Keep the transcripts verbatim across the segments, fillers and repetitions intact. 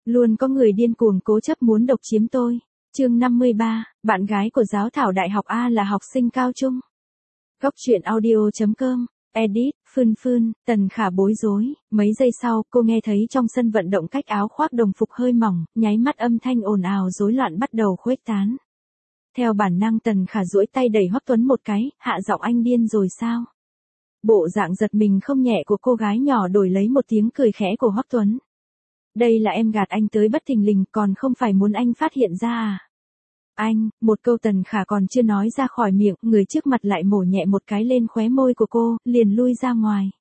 Luôn có người điên cuồng cố chấp muốn độc chiếm tôi. Chương năm mươi ba, bạn gái của giáo thảo đại học A là học sinh cao trung. Góc truyện audio chấm com, edit, Phương Phương, Tần Khả bối rối, mấy giây sau, cô nghe thấy trong sân vận động cách áo khoác đồng phục hơi mỏng, nháy mắt âm thanh ồn ào rối loạn bắt đầu khuếch tán. Theo bản năng Tần Khả duỗi tay đẩy Hoắc Tuấn một cái, hạ giọng: anh điên rồi sao? Bộ dạng giật mình không nhẹ của cô gái nhỏ đổi lấy một tiếng cười khẽ của Hoắc Tuấn. Đây là em gạt anh tới bất thình lình, còn không phải muốn anh phát hiện ra à? Anh, một câu Tần Khả còn chưa nói ra khỏi miệng, người trước mặt lại mổ nhẹ một cái lên khóe môi của cô, liền lui ra ngoài.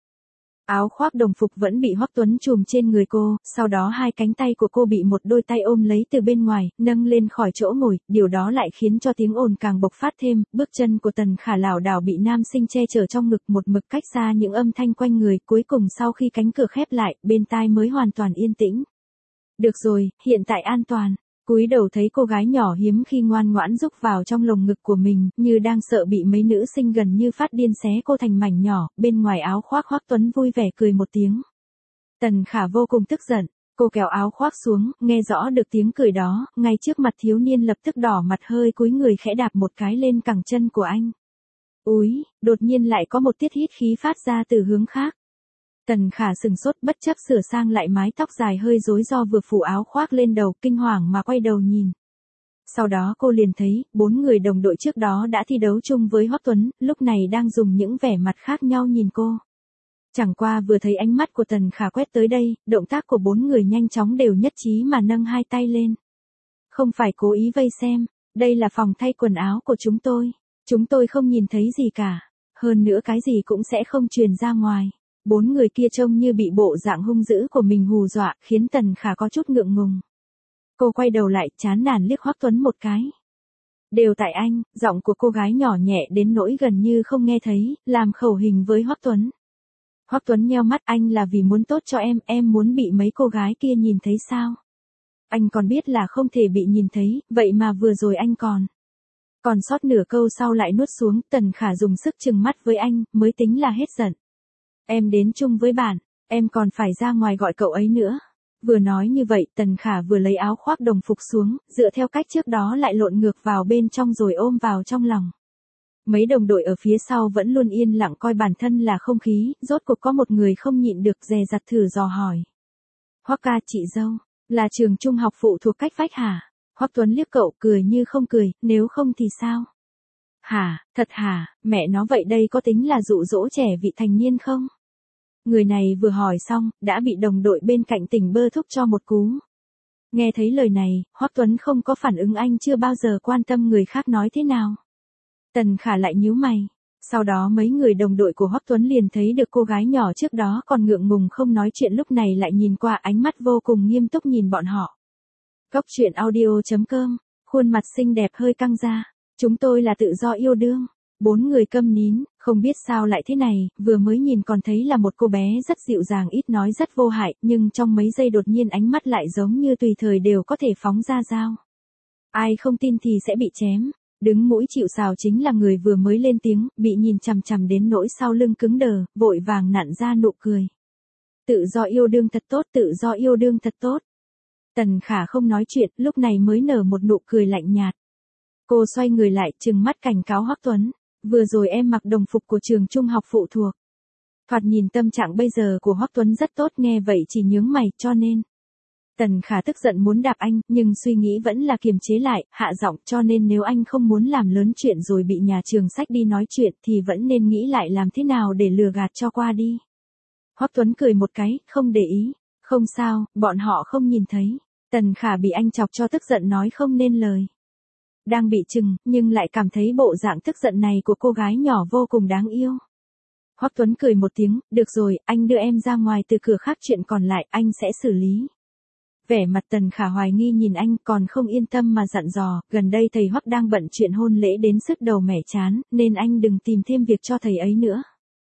Áo khoác đồng phục vẫn bị Hoắc Tuấn trùm trên người cô, sau đó hai cánh tay của cô bị một đôi tay ôm lấy từ bên ngoài, nâng lên khỏi chỗ ngồi, điều đó lại khiến cho tiếng ồn càng bộc phát thêm, bước chân của Tần Khả lảo đảo bị nam sinh che chở trong ngực, một mực cách xa những âm thanh quanh người, cuối cùng sau khi cánh cửa khép lại, bên tai mới hoàn toàn yên tĩnh. Được rồi, hiện tại an toàn. Cúi đầu thấy cô gái nhỏ hiếm khi ngoan ngoãn rúc vào trong lồng ngực của mình, như đang sợ bị mấy nữ sinh gần như phát điên xé cô thành mảnh nhỏ, bên ngoài áo khoác Hoắc Tuấn vui vẻ cười một tiếng. Tần Khả vô cùng tức giận, cô kéo áo khoác xuống, nghe rõ được tiếng cười đó, ngay trước mặt thiếu niên lập tức đỏ mặt hơi cúi người khẽ đạp một cái lên cẳng chân của anh. Úi, đột nhiên lại có một tiết hít khí phát ra từ hướng khác. Tần Khả sừng sốt bất chấp sửa sang lại mái tóc dài hơi rối do vừa phủ áo khoác lên đầu, kinh hoàng mà quay đầu nhìn. Sau đó cô liền thấy, bốn người đồng đội trước đó đã thi đấu chung với Hoắc Tuấn, lúc này đang dùng những vẻ mặt khác nhau nhìn cô. Chẳng qua vừa thấy ánh mắt của Tần Khả quét tới đây, động tác của bốn người nhanh chóng đều nhất trí mà nâng hai tay lên. Không phải cố ý vây xem, đây là phòng thay quần áo của chúng tôi. Chúng tôi không nhìn thấy gì cả. Hơn nữa cái gì cũng sẽ không truyền ra ngoài. Bốn người kia trông như bị bộ dạng hung dữ của mình hù dọa, khiến Tần Khả có chút ngượng ngùng. Cô quay đầu lại, chán nản liếc Hoắc Tuấn một cái. Đều tại anh, giọng của cô gái nhỏ nhẹ đến nỗi gần như không nghe thấy, làm khẩu hình với Hoắc Tuấn. Hoắc Tuấn nheo mắt: anh là vì muốn tốt cho em, em muốn bị mấy cô gái kia nhìn thấy sao? Anh còn biết là không thể bị nhìn thấy, vậy mà vừa rồi anh còn. Còn sót nửa câu sau lại nuốt xuống. Tần Khả dùng sức trừng mắt với anh, mới tính là hết giận. Em đến chung với bạn, em còn phải ra ngoài gọi cậu ấy nữa. Vừa nói như vậy, Tần Khả vừa lấy áo khoác đồng phục xuống, dựa theo cách trước đó lại lộn ngược vào bên trong rồi ôm vào trong lòng. Mấy đồng đội ở phía sau vẫn luôn yên lặng coi bản thân là không khí, rốt cuộc có một người không nhịn được dè dặt thử dò hỏi. Hoắc ca, chị dâu, là trường trung học phụ thuộc cách vách hả? Hoắc Tuấn liếc cậu, cười như không cười, nếu không thì sao? Hả, thật hả, mẹ nó vậy đây có tính là dụ dỗ trẻ vị thành niên không? Người này vừa hỏi xong, đã bị đồng đội bên cạnh tỉnh bơ thúc cho một cú. Nghe thấy lời này, Hoắc Tuấn không có phản ứng, anh chưa bao giờ quan tâm người khác nói thế nào. Tần Khả lại nhíu mày. Sau đó mấy người đồng đội của Hoắc Tuấn liền thấy được cô gái nhỏ trước đó còn ngượng ngùng không nói chuyện lúc này lại nhìn qua, ánh mắt vô cùng nghiêm túc nhìn bọn họ. Góc truyện audio chấm com, khuôn mặt xinh đẹp hơi căng ra. Chúng tôi là tự do yêu đương. Bốn người câm nín, không biết sao lại thế này, vừa mới nhìn còn thấy là một cô bé rất dịu dàng, ít nói, rất vô hại, nhưng trong mấy giây đột nhiên ánh mắt lại giống như tùy thời đều có thể phóng ra dao. Ai không tin thì sẽ bị chém. Đứng mũi chịu sào chính là người vừa mới lên tiếng, bị nhìn chằm chằm đến nỗi sau lưng cứng đờ, vội vàng nặn ra nụ cười. Tự do yêu đương thật tốt, tự do yêu đương thật tốt. Tần Khả không nói chuyện, lúc này mới nở một nụ cười lạnh nhạt. Cô xoay người lại, trừng mắt cảnh cáo Hoắc Tuấn. Vừa rồi em mặc đồng phục của trường trung học phụ thuộc. Thoạt nhìn tâm trạng bây giờ của Hoắc Tuấn rất tốt, nghe vậy chỉ nhướng mày, cho nên. Tần Khả tức giận muốn đạp anh, nhưng suy nghĩ vẫn là kiềm chế lại, hạ giọng, cho nên nếu anh không muốn làm lớn chuyện rồi bị nhà trường sách đi nói chuyện thì vẫn nên nghĩ lại làm thế nào để lừa gạt cho qua đi. Hoắc Tuấn cười một cái, không để ý. Không sao, bọn họ không nhìn thấy. Tần Khả bị anh chọc cho tức giận nói không nên lời. Đang bị chừng, nhưng lại cảm thấy bộ dạng tức giận này của cô gái nhỏ vô cùng đáng yêu. Hoắc Tuấn cười một tiếng, được rồi, anh đưa em ra ngoài từ cửa khác, chuyện còn lại anh sẽ xử lý. Vẻ mặt Tần Khả hoài nghi nhìn anh, còn không yên tâm mà dặn dò, gần đây thầy Hoắc đang bận chuyện hôn lễ đến sứt đầu mẻ chán, nên anh đừng tìm thêm việc cho thầy ấy nữa.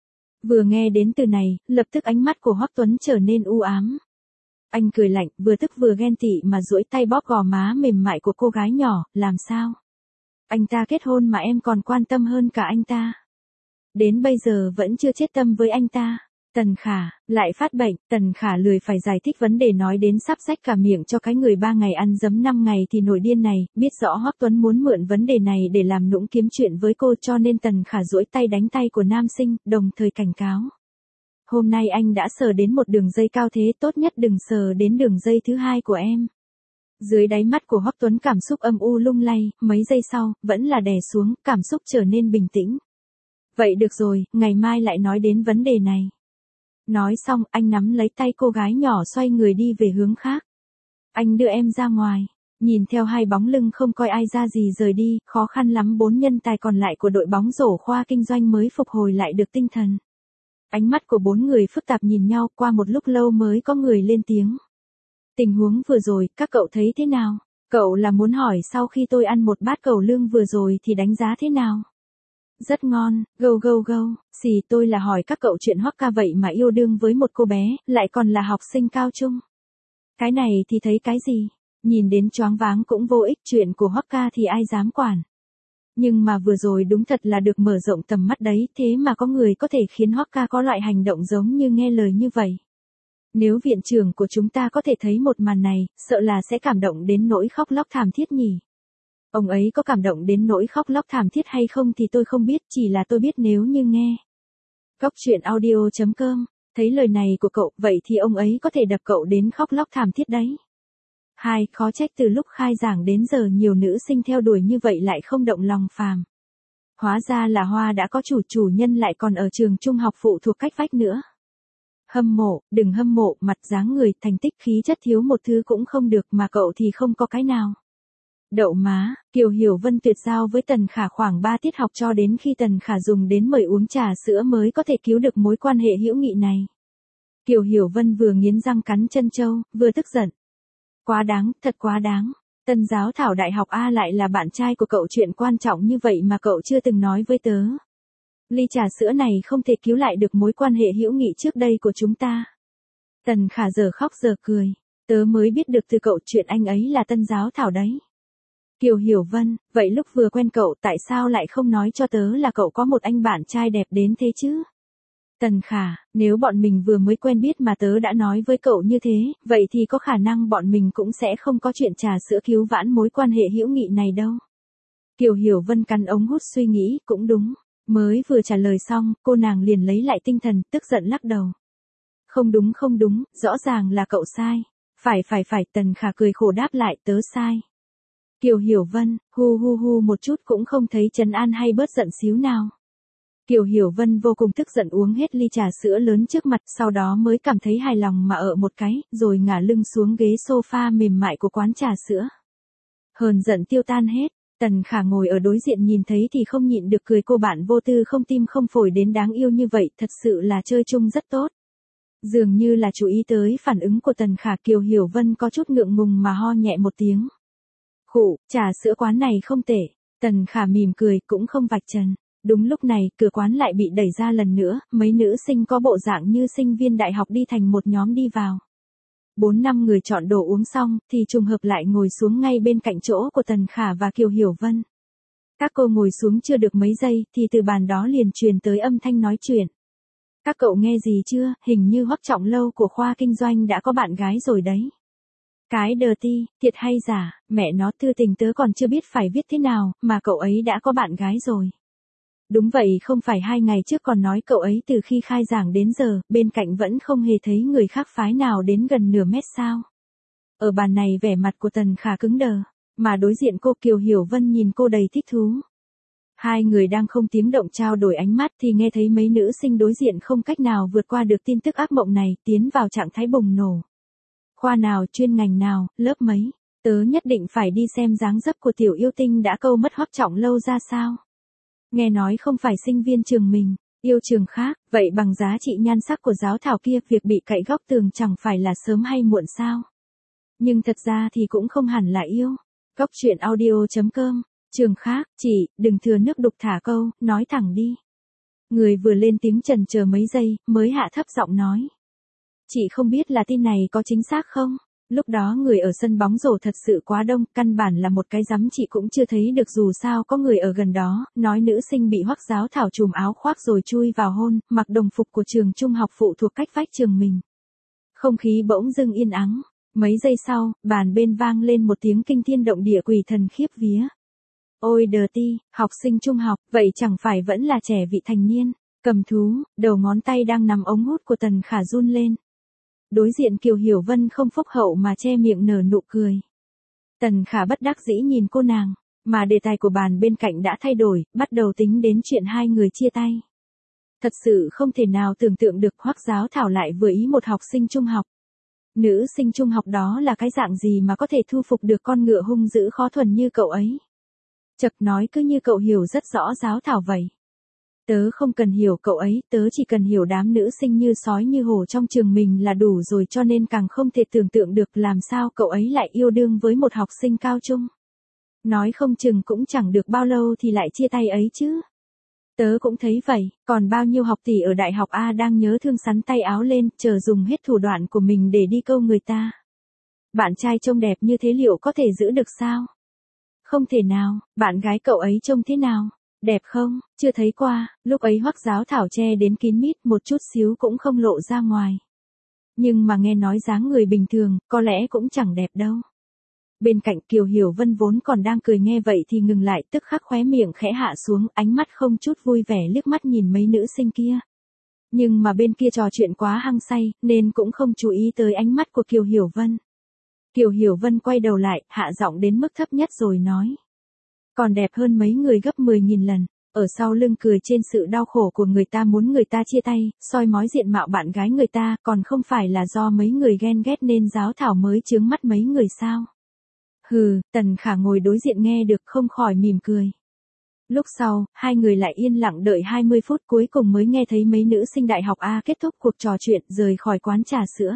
Vừa nghe đến từ này, lập tức ánh mắt của Hoắc Tuấn trở nên u ám. Anh cười lạnh, vừa tức vừa ghen tị mà duỗi tay bóp gò má mềm mại của cô gái nhỏ, làm sao? Anh ta kết hôn mà em còn quan tâm hơn cả anh ta. Đến bây giờ vẫn chưa chết tâm với anh ta. Tần Khả, lại phát bệnh, Tần Khả lười phải giải thích vấn đề nói đến sắp rách cả miệng cho cái người ba ngày ăn dấm năm ngày thì nổi điên này, biết rõ Hoắc Tuấn muốn mượn vấn đề này để làm nũng kiếm chuyện với cô cho nên Tần Khả duỗi tay đánh tay của nam sinh, đồng thời cảnh cáo. Hôm nay anh đã sờ đến một đường dây cao thế, tốt nhất đừng sờ đến đường dây thứ hai của em. Dưới đáy mắt của Hoắc Tuấn cảm xúc âm u lung lay, mấy giây sau, vẫn là đè xuống, cảm xúc trở nên bình tĩnh. Vậy được rồi, ngày mai lại nói đến vấn đề này. Nói xong, anh nắm lấy tay cô gái nhỏ xoay người đi về hướng khác. Anh đưa em ra ngoài. Nhìn theo hai bóng lưng không coi ai ra gì rời đi, khó khăn lắm bốn nhân tài còn lại của đội bóng rổ khoa kinh doanh mới phục hồi lại được tinh thần. Ánh mắt của bốn người phức tạp nhìn nhau, qua một lúc lâu mới có người lên tiếng. Tình huống vừa rồi, các cậu thấy thế nào? Cậu là muốn hỏi sau khi tôi ăn một bát cẩu lương vừa rồi thì đánh giá thế nào? Rất ngon, gâu gâu gâu, xì tôi là hỏi các cậu chuyện Hoắc ca vậy mà yêu đương với một cô bé, lại còn là học sinh cao trung. Cái này thì thấy cái gì? Nhìn đến choáng váng cũng vô ích, chuyện của Hoắc ca thì ai dám quản. Nhưng mà vừa rồi đúng thật là được mở rộng tầm mắt đấy, thế mà có người có thể khiến Hoắc ca có loại hành động giống như nghe lời như vậy. Nếu viện trưởng của chúng ta có thể thấy một màn này, sợ là sẽ cảm động đến nỗi khóc lóc thảm thiết nhỉ. Ông ấy có cảm động đến nỗi khóc lóc thảm thiết hay không thì tôi không biết, chỉ là tôi biết nếu như nghe. Góc truyện audio chấm com, thấy lời này của cậu, vậy thì ông ấy có thể đập cậu đến khóc lóc thảm thiết đấy. Hai, khó trách từ lúc khai giảng đến giờ nhiều nữ sinh theo đuổi như vậy lại không động lòng phàm. Hóa ra là Hoa đã có chủ, chủ nhân lại còn ở trường trung học phụ thuộc cách vách nữa. Hâm mộ, đừng hâm mộ, mặt dáng người, thành tích khí chất thiếu một thứ cũng không được mà cậu thì không có cái nào. Đậu má, Kiều Hiểu Vân tuyệt giao với Tần Khả khoảng ba tiết học cho đến khi Tần Khả dùng đến mời uống trà sữa mới có thể cứu được mối quan hệ hữu nghị này. Kiều Hiểu Vân vừa nghiến răng cắn chân châu, vừa tức giận. Quá đáng, thật quá đáng. Tân giáo thảo đại học A lại là bạn trai của cậu, chuyện quan trọng như vậy mà cậu chưa từng nói với tớ. Ly trà sữa này không thể cứu lại được mối quan hệ hữu nghị trước đây của chúng ta. Tần Khả giờ khóc giờ cười. Tớ mới biết được từ cậu chuyện anh ấy là tân giáo thảo đấy. Kiều Hiểu Vân, vậy lúc vừa quen cậu tại sao lại không nói cho tớ là cậu có một anh bạn trai đẹp đến thế chứ? Tần Khả, nếu bọn mình vừa mới quen biết mà tớ đã nói với cậu như thế, vậy thì có khả năng bọn mình cũng sẽ không có chuyện trà sữa cứu vãn mối quan hệ hữu nghị này đâu. Kiều Hiểu Vân cắn ống hút suy nghĩ, cũng đúng. Mới vừa trả lời xong, cô nàng liền lấy lại tinh thần, tức giận lắc đầu. Không đúng không đúng, rõ ràng là cậu sai. Phải phải phải, Tần Khả cười khổ đáp lại, tớ sai. Kiều Hiểu Vân, hu hu hu một chút cũng không thấy trấn an hay bớt giận xíu nào. Kiều Hiểu Vân vô cùng tức giận uống hết ly trà sữa lớn trước mặt, sau đó mới cảm thấy hài lòng mà ở một cái, rồi ngả lưng xuống ghế sofa mềm mại của quán trà sữa. Hờn giận tiêu tan hết, Tần Khả ngồi ở đối diện nhìn thấy thì không nhịn được cười, cô bạn vô tư không tim không phổi đến đáng yêu như vậy, thật sự là chơi chung rất tốt. Dường như là chú ý tới phản ứng của Tần Khả, Kiều Hiểu Vân có chút ngượng ngùng mà ho nhẹ một tiếng. Khụ, trà sữa quán này không tệ. Tần Khả mỉm cười, cũng không vạch trần. Đúng lúc này, cửa quán lại bị đẩy ra lần nữa, mấy nữ sinh có bộ dạng như sinh viên đại học đi thành một nhóm đi vào. Bốn năm người chọn đồ uống xong, thì trùng hợp lại ngồi xuống ngay bên cạnh chỗ của Tần Khả và Kiều Hiểu Vân. Các cô ngồi xuống chưa được mấy giây, thì từ bàn đó liền truyền tới âm thanh nói chuyện. Các cậu nghe gì chưa, hình như Hoắc Trọng Lâu của khoa kinh doanh đã có bạn gái rồi đấy. Cái đờ ti, thiệt hay giả, mẹ nó, thư tình tớ còn chưa biết phải viết thế nào, mà cậu ấy đã có bạn gái rồi. Đúng vậy, không phải hai ngày trước còn nói cậu ấy từ khi khai giảng đến giờ, bên cạnh vẫn không hề thấy người khác phái nào đến gần nửa mét sao. Ở bàn này vẻ mặt của Tần Khả cứng đờ, mà đối diện cô Kiều Hiểu Vân nhìn cô đầy thích thú. Hai người đang không tiếng động trao đổi ánh mắt thì nghe thấy mấy nữ sinh đối diện không cách nào vượt qua được tin tức ác mộng này, tiến vào trạng thái bùng nổ. Khoa nào, chuyên ngành nào, lớp mấy, tớ nhất định phải đi xem dáng dấp của tiểu yêu tinh đã câu mất Hoắc Trọng Lâu ra sao. Nghe nói không phải sinh viên trường mình, yêu trường khác, vậy bằng giá trị nhan sắc của giáo thảo kia, việc bị cậy góc tường chẳng phải là sớm hay muộn sao. Nhưng thật ra thì cũng không hẳn là yêu. Góc truyện audio chấm com, trường khác, chị, đừng thừa nước đục thả câu, nói thẳng đi. Người vừa lên tiếng chần chờ mấy giây, mới hạ thấp giọng nói. Chị không biết là tin này có chính xác không? Lúc đó người ở sân bóng rổ thật sự quá đông, căn bản là một cái giám chị cũng chưa thấy được dù sao có người ở gần đó, nói nữ sinh bị Hoắc Giáo Thảo trùm áo khoác rồi chui vào hôn, mặc đồng phục của trường trung học phụ thuộc cách vách trường mình. Không khí bỗng dưng yên ắng, mấy giây sau, bàn bên vang lên một tiếng kinh thiên động địa quỷ thần khiếp vía. Ôi đờ ti, học sinh trung học, vậy chẳng phải vẫn là trẻ vị thành niên, cầm thú, đầu ngón tay đang nắm ống hút của Tần Khả run lên. Đối diện Kiều Hiểu Vân không phúc hậu mà che miệng nở nụ cười. Tần Khả bất đắc dĩ nhìn cô nàng, mà đề tài của bàn bên cạnh đã thay đổi, bắt đầu tính đến chuyện hai người chia tay. Thật sự không thể nào tưởng tượng được Hoắc Giáo Thảo lại vừa ý một học sinh trung học. Nữ sinh trung học đó là cái dạng gì mà có thể thu phục được con ngựa hung dữ khó thuần như cậu ấy. Chật nói cứ như cậu hiểu rất rõ Giáo Thảo vậy. Tớ không cần hiểu cậu ấy, tớ chỉ cần hiểu đám nữ sinh như sói như hổ trong trường mình là đủ rồi, cho nên càng không thể tưởng tượng được làm sao cậu ấy lại yêu đương với một học sinh cao trung. Nói không chừng cũng chẳng được bao lâu thì lại chia tay ấy chứ. Tớ cũng thấy vậy, còn bao nhiêu học tỷ ở đại học A đang nhớ thương sắn tay áo lên, chờ dùng hết thủ đoạn của mình để đi câu người ta. Bạn trai trông đẹp như thế liệu có thể giữ được sao? Không thể nào, bạn gái cậu ấy trông thế nào? Đẹp không? Chưa thấy qua, lúc ấy Hoắc Giáo Thảo che đến kín mít một chút xíu cũng không lộ ra ngoài. Nhưng mà nghe nói dáng người bình thường, có lẽ cũng chẳng đẹp đâu. Bên cạnh Kiều Hiểu Vân vốn còn đang cười nghe vậy thì ngừng lại, tức khắc khóe miệng khẽ hạ xuống, ánh mắt không chút vui vẻ liếc mắt nhìn mấy nữ sinh kia. Nhưng mà bên kia trò chuyện quá hăng say, nên cũng không chú ý tới ánh mắt của Kiều Hiểu Vân. Kiều Hiểu Vân quay đầu lại, hạ giọng đến mức thấp nhất rồi nói. Còn đẹp hơn mấy người gấp mười nghìn lần, ở sau lưng cười trên sự đau khổ của người ta muốn người ta chia tay, soi mói diện mạo bạn gái người ta, còn không phải là do mấy người ghen ghét nên Giáo Thảo mới chướng mắt mấy người sao. Hừ, Tần Khả ngồi đối diện nghe được không khỏi mỉm cười. Lúc sau, hai người lại yên lặng đợi hai mươi phút cuối cùng mới nghe thấy mấy nữ sinh đại học A kết thúc cuộc trò chuyện rời khỏi quán trà sữa.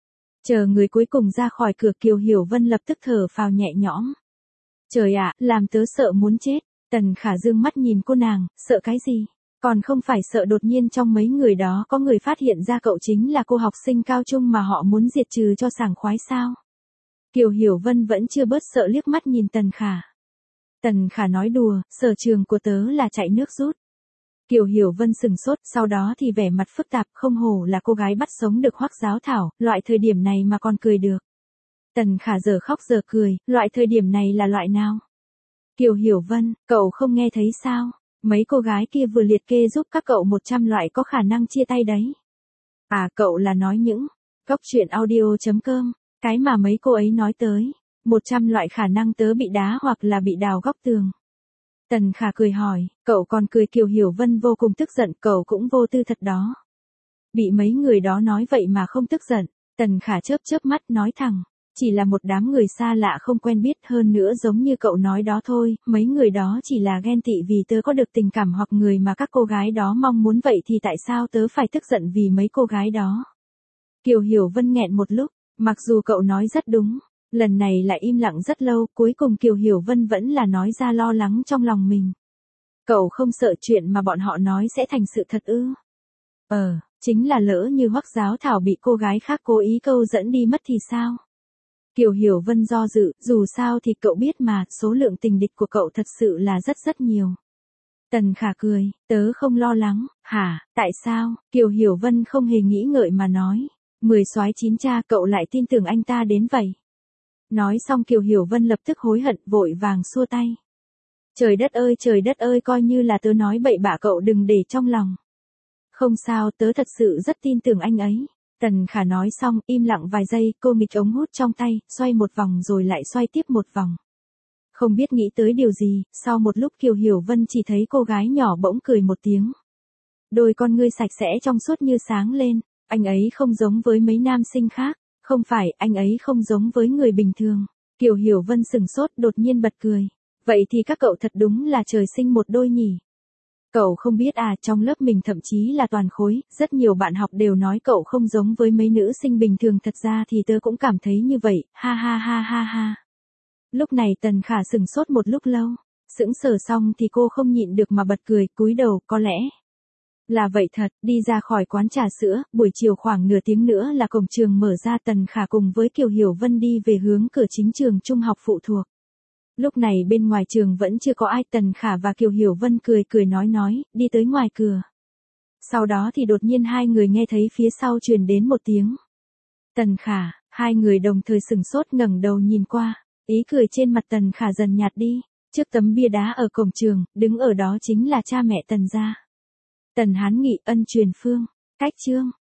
Chờ người cuối cùng ra khỏi cửa Kiều Hiểu Vân lập tức thở phào nhẹ nhõm. Trời ạ, làm tớ sợ muốn chết. Tần Khả dương mắt nhìn cô nàng, sợ cái gì? Còn không phải sợ đột nhiên trong mấy người đó có người phát hiện ra cậu chính là cô học sinh cao trung mà họ muốn diệt trừ cho sảng khoái sao? Kiều Hiểu Vân vẫn chưa bớt sợ liếc mắt nhìn Tần Khả. Tần Khả nói đùa, sở trường của tớ là chạy nước rút. Kiều Hiểu Vân sừng sốt, sau đó thì vẻ mặt phức tạp, không hổ là cô gái bắt sống được Hoắc Giáo Thảo, loại thời điểm này mà còn cười được. Tần Khả giờ khóc giờ cười, loại thời điểm này là loại nào? Kiều Hiểu Vân, cậu không nghe thấy sao? Mấy cô gái kia vừa liệt kê giúp các cậu một trăm loại có khả năng chia tay đấy. À cậu là nói những, Cốc truyện audio chấm com, cái mà mấy cô ấy nói tới, một trăm loại khả năng tớ bị đá hoặc là bị đào góc tường. Tần Khả cười hỏi, cậu còn cười. Kiều Hiểu Vân vô cùng tức giận, cậu cũng vô tư thật đó. Bị mấy người đó nói vậy mà không tức giận, Tần Khả chớp chớp mắt nói thẳng. Chỉ là một đám người xa lạ không quen biết, hơn nữa giống như cậu nói đó thôi, mấy người đó chỉ là ghen tị vì tớ có được tình cảm hoặc người mà các cô gái đó mong muốn, vậy thì tại sao tớ phải tức giận vì mấy cô gái đó? Kiều Hiểu Vân nghẹn một lúc, mặc dù cậu nói rất đúng, lần này lại im lặng rất lâu, cuối cùng Kiều Hiểu Vân vẫn là nói ra lo lắng trong lòng mình. Cậu không sợ chuyện mà bọn họ nói sẽ thành sự thật ư? Ờ, chính là lỡ như Hoắc Giáo Thảo bị cô gái khác cố ý câu dẫn đi mất thì sao? Kiều Hiểu Vân do dự, dù sao thì cậu biết mà, số lượng tình địch của cậu thật sự là rất rất nhiều. Tần Khả cười, tớ không lo lắng. Hả, tại sao? Kiều Hiểu Vân không hề nghĩ ngợi mà nói. Mười soái chín cha, cậu lại tin tưởng anh ta đến vậy. Nói xong Kiều Hiểu Vân lập tức hối hận, vội vàng xua tay. Trời đất ơi trời đất ơi, coi như là tớ nói bậy bạ, cậu đừng để trong lòng. Không sao, tớ thật sự rất tin tưởng anh ấy. Tần Khả nói xong, im lặng vài giây, cô nghịch ống hút trong tay, xoay một vòng rồi lại xoay tiếp một vòng. Không biết nghĩ tới điều gì, sau một lúc Kiều Hiểu Vân chỉ thấy cô gái nhỏ bỗng cười một tiếng. Đôi con ngươi sạch sẽ trong suốt như sáng lên, anh ấy không giống với mấy nam sinh khác, không phải, anh ấy không giống với người bình thường. Kiều Hiểu Vân sừng sốt đột nhiên bật cười. Vậy thì các cậu thật đúng là trời sinh một đôi nhỉ. Cậu không biết à, trong lớp mình thậm chí là toàn khối, rất nhiều bạn học đều nói cậu không giống với mấy nữ sinh bình thường, thật ra thì tớ cũng cảm thấy như vậy, ha ha ha ha ha. Lúc này Tần Khả sừng sốt một lúc lâu, sững sờ xong thì cô không nhịn được mà bật cười, cúi đầu, có lẽ. Là vậy thật, đi ra khỏi quán trà sữa, buổi chiều khoảng nửa tiếng nữa là cổng trường mở ra, Tần Khả cùng với Kiều Hiểu Vân đi về hướng cửa chính trường trung học phụ thuộc. Lúc này bên ngoài trường vẫn chưa có ai, Tần Khả và Kiều Hiểu Vân cười cười nói nói, đi tới ngoài cửa. Sau đó thì đột nhiên hai người nghe thấy phía sau truyền đến một tiếng. Tần Khả, hai người đồng thời sừng sốt ngẩng đầu nhìn qua, ý cười trên mặt Tần Khả dần nhạt đi. Trước tấm bia đá ở cổng trường, đứng ở đó chính là cha mẹ Tần gia. Tần Hán Nghị, Ân Truyền Phương, Cách Trương.